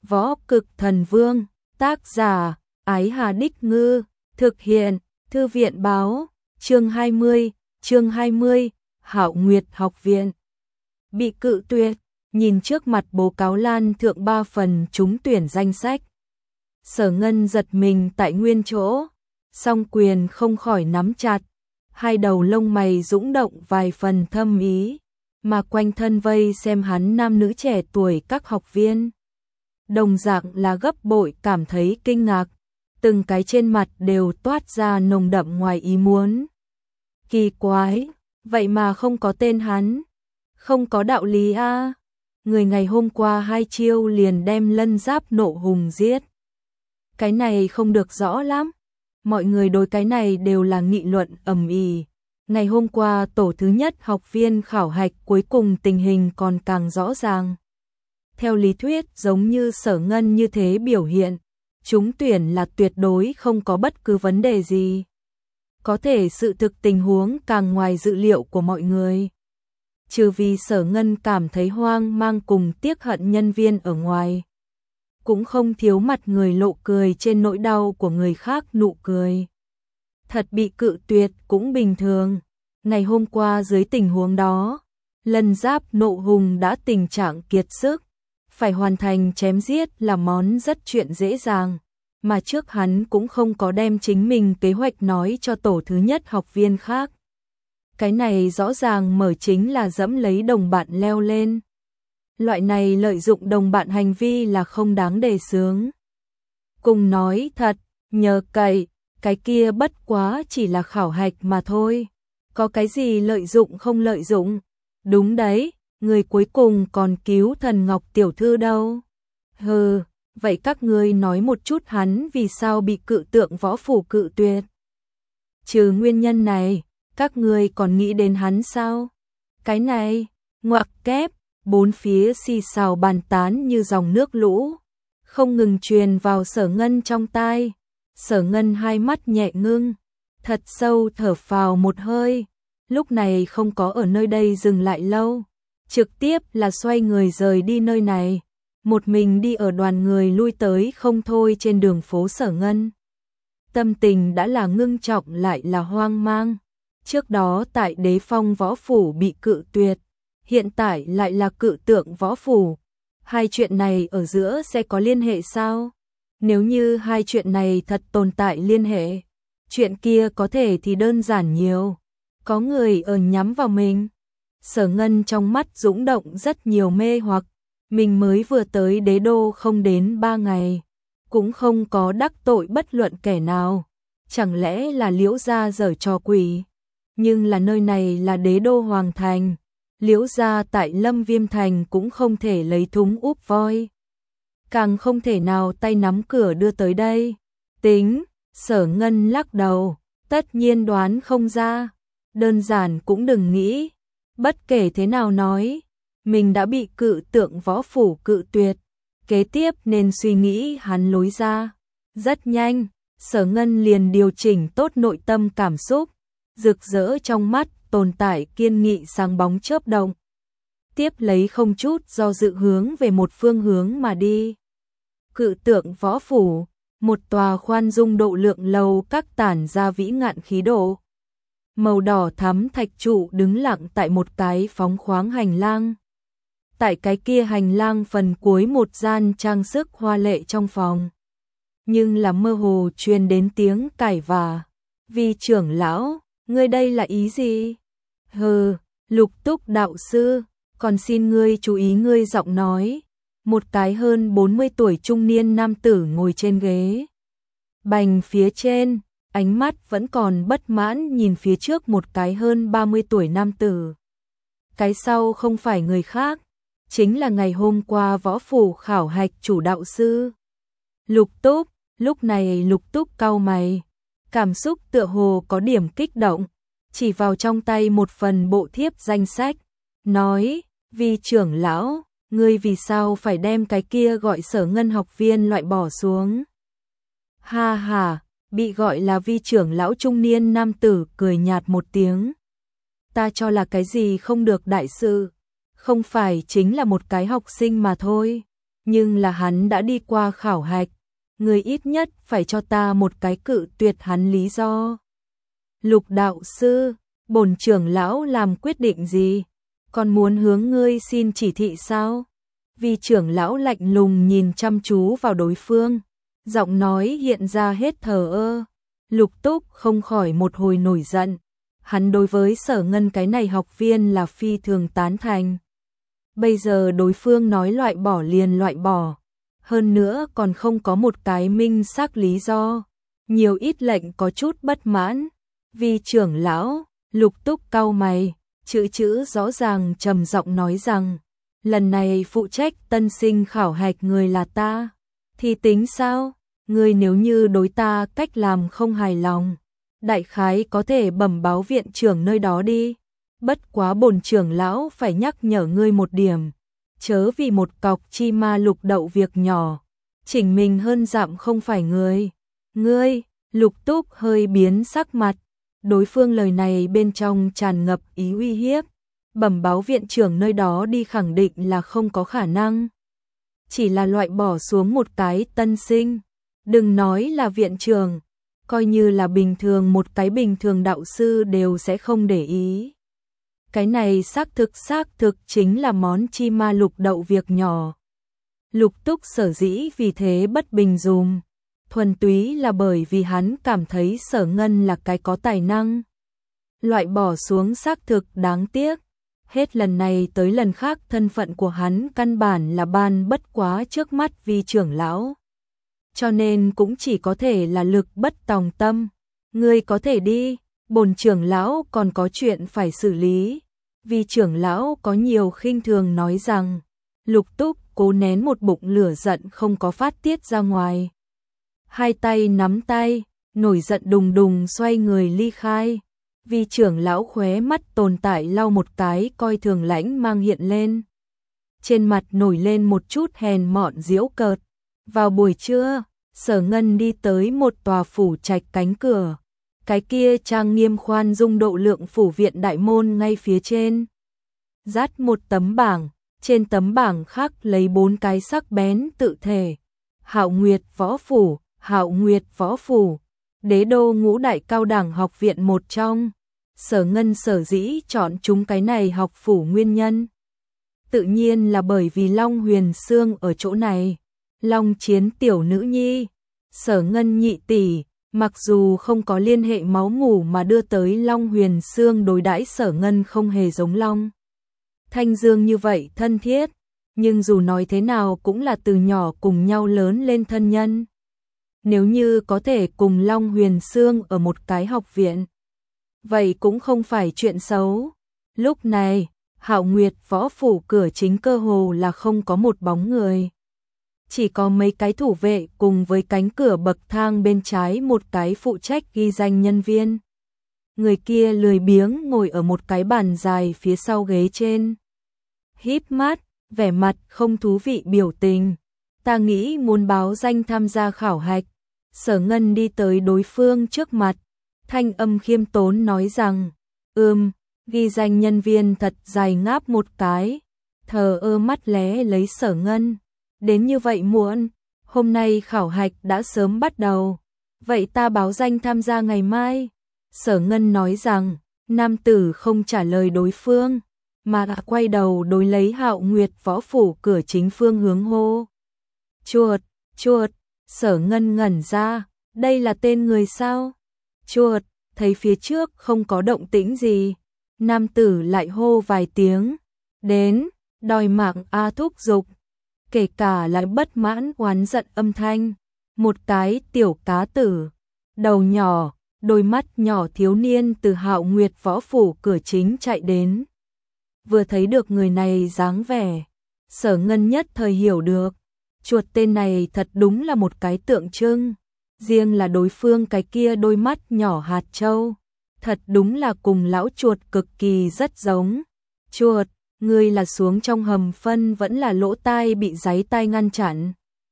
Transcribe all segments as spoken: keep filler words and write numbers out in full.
Võ Cực Thần Vương, tác giả, Ái Hà Đích Ngư, thực hiện, Thư viện báo, chương hai mươi, chương hai mươi, Hạo Nguyệt Học Viện. Bị cự tuyệt, nhìn trước mặt bố cáo lan thượng ba phần trúng tuyển danh sách. Sở Ngân giật mình tại nguyên chỗ, song quyền không khỏi nắm chặt, hai đầu lông mày dũng động vài phần thâm ý, mà quanh thân vây xem hắn nam nữ trẻ tuổi các học viên. Đồng dạng là gấp bội cảm thấy kinh ngạc, từng cái trên mặt đều toát ra nồng đậm ngoài ý muốn. Kỳ quái, vậy mà không có tên hắn, không có đạo lý a. À. Người ngày hôm qua hai chiêu liền đem Lân Giáp Nộ Hùng giết. Cái này không được rõ lắm. Mọi người đối cái này đều là nghị luận ầm ĩ. Ngày hôm qua tổ thứ nhất học viên khảo hạch cuối cùng tình hình còn càng rõ ràng. Theo lý thuyết giống như Sở Ngân như thế biểu hiện, trúng tuyển là tuyệt đối không có bất cứ vấn đề gì. Có thể sự thực tình huống càng ngoài dự liệu của mọi người. Trừ vì Sở Ngân cảm thấy hoang mang cùng tiếc hận nhân viên ở ngoài. Cũng không thiếu mặt người lộ cười trên nỗi đau của người khác nụ cười. Thật bị cự tuyệt cũng bình thường. Ngày hôm qua dưới tình huống đó, Lân Giáp Nộ Hùng đã tình trạng kiệt sức. Phải hoàn thành chém giết là món rất chuyện dễ dàng. Mà trước hắn cũng không có đem chính mình kế hoạch nói cho tổ thứ nhất học viên khác. Cái này rõ ràng mở chính là dẫm lấy đồng bạn leo lên. Loại này lợi dụng đồng bạn hành vi là không đáng đề xướng. Cùng nói thật, nhờ cậy, cái kia bất quá chỉ là khảo hạch mà thôi. Có cái gì lợi dụng không lợi dụng? Đúng đấy, người cuối cùng còn cứu Thần Ngọc tiểu thư đâu. Hừ, vậy các ngươi nói một chút hắn vì sao bị cự tượng võ phủ cự tuyệt? Trừ nguyên nhân này, các ngươi còn nghĩ đến hắn sao? Cái này, ngoặc kép, bốn phía xì xào bàn tán như dòng nước lũ, không ngừng truyền vào Sở Ngân trong tai. Sở Ngân hai mắt nhẹ ngưng, thật sâu thở phào một hơi, lúc này không có ở nơi đây dừng lại lâu, trực tiếp là xoay người rời đi nơi này, một mình đi ở đoàn người lui tới không thôi trên đường phố Sở Ngân. Tâm tình đã là ngưng trọng lại là hoang mang. Trước đó tại Đế Phong võ phủ bị cự tuyệt, hiện tại lại là cự tượng võ phủ. Hai chuyện này ở giữa sẽ có liên hệ sao? Nếu như hai chuyện này thật tồn tại liên hệ, chuyện kia có thể thì đơn giản nhiều. Có người ở nhắm vào mình. Sở Ngân trong mắt dũng động rất nhiều mê hoặc. Mình mới vừa tới đế đô không đến ba ngày, cũng không có đắc tội bất luận kẻ nào. Chẳng lẽ là Liễu gia giở trò quỷ? Nhưng là nơi này là đế đô hoàng thành. Liễu gia tại Lâm Viêm thành cũng không thể lấy thúng úp voi. Càng không thể nào tay nắm cửa đưa tới đây. Tính, Sở Ngân lắc đầu, tất nhiên đoán không ra. Đơn giản cũng đừng nghĩ. Bất kể thế nào nói, mình đã bị cự tượng võ phủ cự tuyệt. Kế tiếp nên suy nghĩ hắn lối ra. Rất nhanh, Sở Ngân liền điều chỉnh tốt nội tâm cảm xúc. Rực rỡ trong mắt tồn tại kiên nghị sáng bóng chớp động. Tiếp lấy không chút do dự hướng về một phương hướng mà đi. Cự tượng võ phủ, một tòa khoan dung độ lượng lầu các tản ra vĩ ngạn khí độ. Màu đỏ thắm thạch trụ đứng lặng tại một cái phóng khoáng hành lang. Tại cái kia hành lang phần cuối một gian trang sức hoa lệ trong phòng. Nhưng là mơ hồ truyền đến tiếng cãi vã. Vi trưởng lão, ngươi đây là ý gì? Hừ, Lục Túc đạo sư, còn xin ngươi chú ý ngươi giọng nói. Một cái hơn bốn mươi tuổi trung niên nam tử ngồi trên ghế bành phía trên, ánh mắt vẫn còn bất mãn nhìn phía trước một cái hơn ba mươi tuổi nam tử. Cái sau không phải người khác, chính là ngày hôm qua võ phủ khảo hạch chủ đạo sư. Lục Túc, lúc này Lục Túc cau mày, cảm xúc tựa hồ có điểm kích động, chỉ vào trong tay một phần bộ thiếp danh sách, nói, Vi trưởng lão, ngươi vì sao phải đem cái kia gọi Sở Ngân học viên loại bỏ xuống? Ha ha, bị gọi là Vi trưởng lão trung niên nam tử cười nhạt một tiếng. Ta cho là cái gì không được đại sự, không phải chính là một cái học sinh mà thôi. nhưng là hắn đã đi qua khảo hạch, người ít nhất phải cho ta một cái cự tuyệt hắn lý do. Lục đạo sư, bổn trưởng lão làm quyết định gì? Còn muốn hướng ngươi xin chỉ thị sao? Vì trưởng lão lạnh lùng nhìn chăm chú vào đối phương, giọng nói hiện ra hết thờ ơ. Lục Túc không khỏi một hồi nổi giận, hắn đối với Sở Ngân cái này học viên là phi thường tán thành. Bây giờ đối phương nói loại bỏ liền loại bỏ, hơn nữa còn không có một cái minh xác lý do, nhiều ít lệnh có chút bất mãn. Vì trưởng lão, Lục Túc cau mày, chữ chữ rõ ràng trầm giọng nói rằng, lần này phụ trách tân sinh khảo hạch người là ta, thì tính sao? Ngươi nếu như đối ta cách làm không hài lòng, đại khái có thể bẩm báo viện trưởng nơi đó đi. Bất quá bổn trưởng lão phải nhắc nhở ngươi một điểm, chớ vì một cọc chi ma lục đậu việc nhỏ, chỉnh mình hơn dặm không phải người. Ngươi, Lục Túc hơi biến sắc mặt, đối phương lời này bên trong tràn ngập ý uy hiếp, bẩm báo viện trưởng nơi đó đi khẳng định là không có khả năng. Chỉ là loại bỏ xuống một cái tân sinh, đừng nói là viện trưởng, coi như là bình thường một cái bình thường đạo sư đều sẽ không để ý. Cái này xác thực xác thực chính là món chi ma lục đậu việc nhỏ. Lục Túc sở dĩ vì thế bất bình dùm, thuần túy là bởi vì hắn cảm thấy Sở Ngân là cái có tài năng. Loại bỏ xuống xác thực đáng tiếc, hết lần này tới lần khác thân phận của hắn căn bản là ban bất quá trước mắt vi trưởng lão. Cho nên cũng chỉ có thể là lực bất tòng tâm. Ngươi có thể đi, bổn trưởng lão còn có chuyện phải xử lý. Vì trưởng lão có nhiều khinh thường nói rằng, Lục Túc cố nén một bụng lửa giận không có phát tiết ra ngoài. Hai tay nắm tay, nổi giận đùng đùng xoay người ly khai. Vì trưởng lão khóe mắt tồn tại lau một cái coi thường lãnh mang hiện lên. Trên mặt nổi lên một chút hèn mọn giễu cợt. Vào buổi trưa, Sở Ngân đi tới một tòa phủ trạch cánh cửa. Cái kia trang nghiêm khoan dung độ lượng phủ viện đại môn ngay phía trên. Dát một tấm bảng, trên tấm bảng khắc lấy bốn cái sắc bén tự thể. Hạo Nguyệt Võ Phủ, Hạo Nguyệt Võ Phủ, Đế đô ngũ đại cao đẳng học viện một trong. Sở Ngân sở dĩ chọn chúng cái này học phủ nguyên nhân, tự nhiên là bởi vì Long Huyền Sương ở chỗ này. Long Chiến tiểu nữ nhi, Sở Ngân nhị tỷ, mặc dù không có liên hệ máu mủ mà đưa tới Long Huyền Sương đối đãi Sở Ngân không hề giống Long Thanh Dương như vậy thân thiết, nhưng dù nói thế nào cũng là từ nhỏ cùng nhau lớn lên thân nhân. Nếu như có thể cùng Long Huyền Sương ở một cái học viện, vậy cũng không phải chuyện xấu. Lúc này, Hạo Nguyệt Võ Phủ cửa chính cơ hồ là không có một bóng người. Chỉ có mấy cái thủ vệ cùng với cánh cửa bậc thang bên trái một cái phụ trách ghi danh nhân viên. Người kia lười biếng ngồi ở một cái bàn dài phía sau ghế trên. Híp mắt, vẻ mặt không thú vị biểu tình. Ta nghĩ muốn báo danh tham gia khảo hạch. Sở Ngân đi tới đối phương trước mặt. Thanh âm khiêm tốn nói rằng, ừm, ghi danh nhân viên thật dài ngáp một cái. Thờ ơ mắt lé lấy Sở Ngân. Đến như vậy muộn, hôm nay khảo hạch đã sớm bắt đầu. Vậy ta báo danh tham gia ngày mai. Sở Ngân nói rằng, nam tử không trả lời đối phương, mà đã quay đầu đối lấy Hạo Nguyệt Võ Phủ cửa chính phương hướng hô. Chuột, chuột, Sở Ngân ngẩn ra, đây là tên người sao? Chuột, thấy phía trước không có động tĩnh gì. Nam tử lại hô vài tiếng, đến, đòi mạng A thúc giục. Kể cả lại bất mãn oán giận âm thanh, một cái tiểu cá tử, đầu nhỏ, đôi mắt nhỏ thiếu niên từ Hạo Nguyệt Võ Phủ cửa chính chạy đến. Vừa thấy được người này dáng vẻ, Sở Ngân nhất thời hiểu được, chuột tên này thật đúng là một cái tượng trưng, riêng là đối phương cái kia đôi mắt nhỏ hạt châu, thật đúng là cùng lão chuột cực kỳ rất giống. Chuột, ngươi là xuống trong hầm phân vẫn là lỗ tai bị giấy tai ngăn chặn.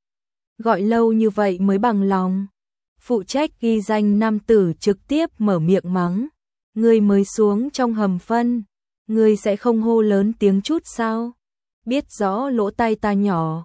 Gọi lâu như vậy mới bằng lòng. Phụ trách ghi danh nam tử trực tiếp mở miệng mắng. Ngươi mới xuống trong hầm phân, ngươi sẽ không hô lớn tiếng chút sao? Biết rõ lỗ tai ta nhỏ,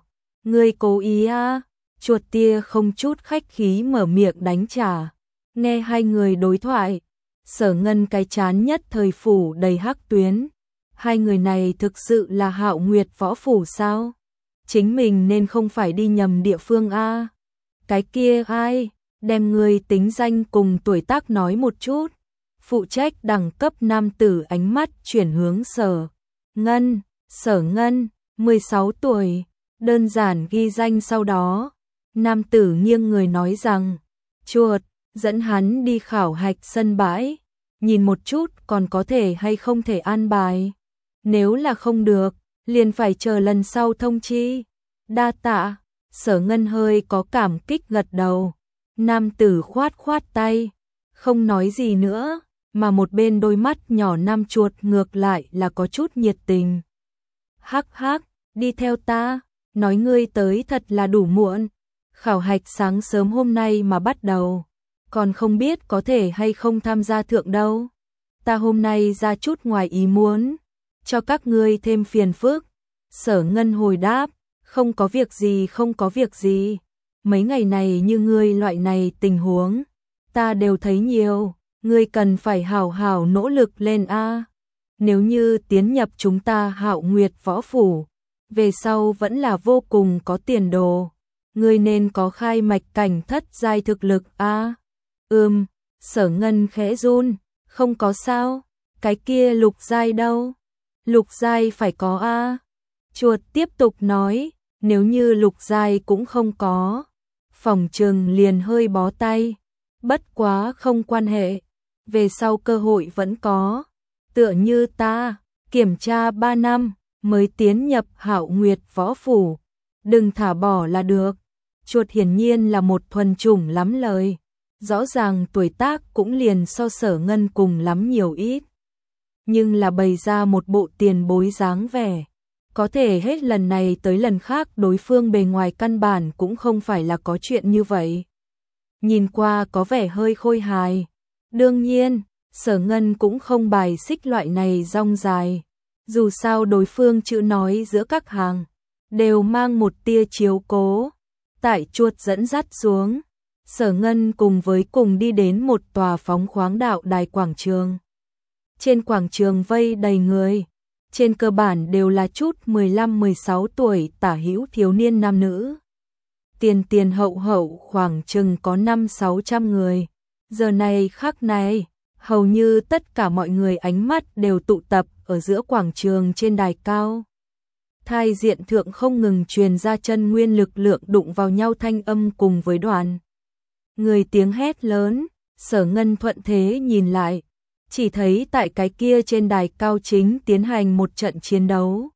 Ngươi cố ý à? Chuột tia không chút khách khí mở miệng đánh trả. Nghe hai người đối thoại, Sở Ngân cái chán nhất thời phủ đầy hắc tuyến. Hai người này thực sự là Hạo Nguyệt võ phủ sao? Chính mình nên không phải đi nhầm địa phương a. Cái kia ai? Đem người tính danh cùng tuổi tác nói một chút. Phụ trách đẳng cấp nam tử ánh mắt chuyển hướng Sở Ngân. Sở Ngân, mười sáu tuổi, đơn giản ghi danh sau đó. Nam tử nghiêng người nói rằng, chuột, dẫn hắn đi khảo hạch sân bãi, nhìn một chút còn có thể hay không thể an bài. Nếu là không được, liền phải chờ lần sau thông chi. Đa tạ. Sở Ngân hơi có cảm kích gật đầu. Nam tử khoát khoát tay, không nói gì nữa, mà một bên đôi mắt nhỏ nam chuột ngược lại là có chút nhiệt tình. Hắc hắc, đi theo ta, nói ngươi tới thật là đủ muộn. Khảo hạch sáng sớm hôm nay mà bắt đầu, còn không biết có thể hay không tham gia thượng đâu. Ta hôm nay ra chút ngoài ý muốn, cho các ngươi thêm phiền phức. Sở Ngân hồi đáp, không có việc gì không có việc gì. Mấy ngày này như ngươi loại này tình huống, ta đều thấy nhiều, ngươi cần phải hảo hảo nỗ lực lên a. Nếu như tiến nhập chúng ta Hạo Nguyệt võ phủ, về sau vẫn là vô cùng có tiền đồ. Ngươi nên có khai mạch cảnh thất giai thực lực a. Ừm, Sở Ngân khẽ run, không có sao, cái kia lục giai đâu? Lục giai phải có a. Chuột tiếp tục nói, nếu như lục giai cũng không có, phòng trừng liền hơi bó tay. Bất quá không quan hệ, về sau cơ hội vẫn có. Tựa như ta, kiểm tra ba năm mới tiến nhập Hạo Nguyệt võ phủ, đừng thả bỏ là được. Chuột hiển nhiên là một thuần chủng lắm lời, rõ ràng tuổi tác cũng liền so Sở Ngân cùng lắm nhiều ít, nhưng là bày ra một bộ tiền bối dáng vẻ. Có thể hết lần này tới lần khác đối phương bề ngoài căn bản cũng không phải là có chuyện như vậy. Nhìn qua có vẻ hơi khôi hài. Đương nhiên, Sở Ngân cũng không bài xích loại này rong dài. Dù sao đối phương chữ nói giữa các hàng, đều mang một tia chiếu cố. Tại chuột dẫn dắt xuống, Sở Ngân cùng với cùng đi đến một tòa phóng khoáng đạo đài quảng trường. Trên quảng trường vây đầy người, trên cơ bản đều là chút mười lăm mười sáu tuổi tả hữu thiếu niên nam nữ. Tiền tiền hậu hậu khoảng chừng có năm sáu trăm người. Giờ này khắc này, hầu như tất cả mọi người ánh mắt đều tụ tập ở giữa quảng trường trên đài cao. Thai diện thượng không ngừng truyền ra chân nguyên lực lượng đụng vào nhau thanh âm cùng với đoàn người tiếng hét lớn. Sở Ngân thuận thế nhìn lại, chỉ thấy tại cái kia trên đài cao chính tiến hành một trận chiến đấu.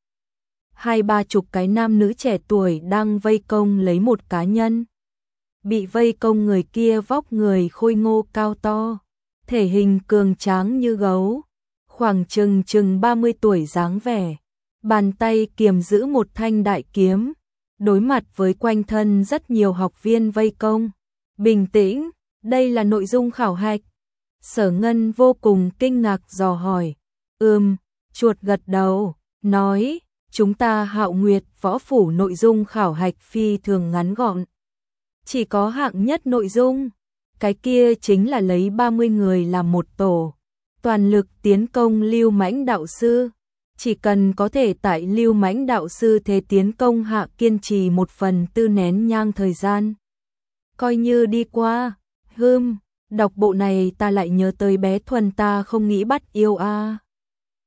Hai ba chục cái nam nữ trẻ tuổi đang vây công lấy một cá nhân. Bị vây công người kia vóc người khôi ngô cao to, thể hình cường tráng như gấu, khoảng chừng chừng ba mươi tuổi dáng vẻ. Bàn tay kiềm giữ một thanh đại kiếm, đối mặt với quanh thân rất nhiều học viên vây công. Bình tĩnh, đây là nội dung khảo hạch. Sở Ngân vô cùng kinh ngạc dò hỏi. Ừm, chuột gật đầu, nói, chúng ta Hạo Nguyệt võ phủ nội dung khảo hạch phi thường ngắn gọn. Chỉ có hạng nhất nội dung, cái kia chính là lấy ba mươi người làm một tổ, toàn lực tiến công Lưu Mãnh đạo sư. Chỉ cần có thể tại Lưu Mãnh đạo sư thế tiến công hạ kiên trì một phần tư nén nhang thời gian, coi như đi qua. Hừm, đọc bộ này ta lại nhớ tới bé Thuần ta không nghĩ bắt yêu a.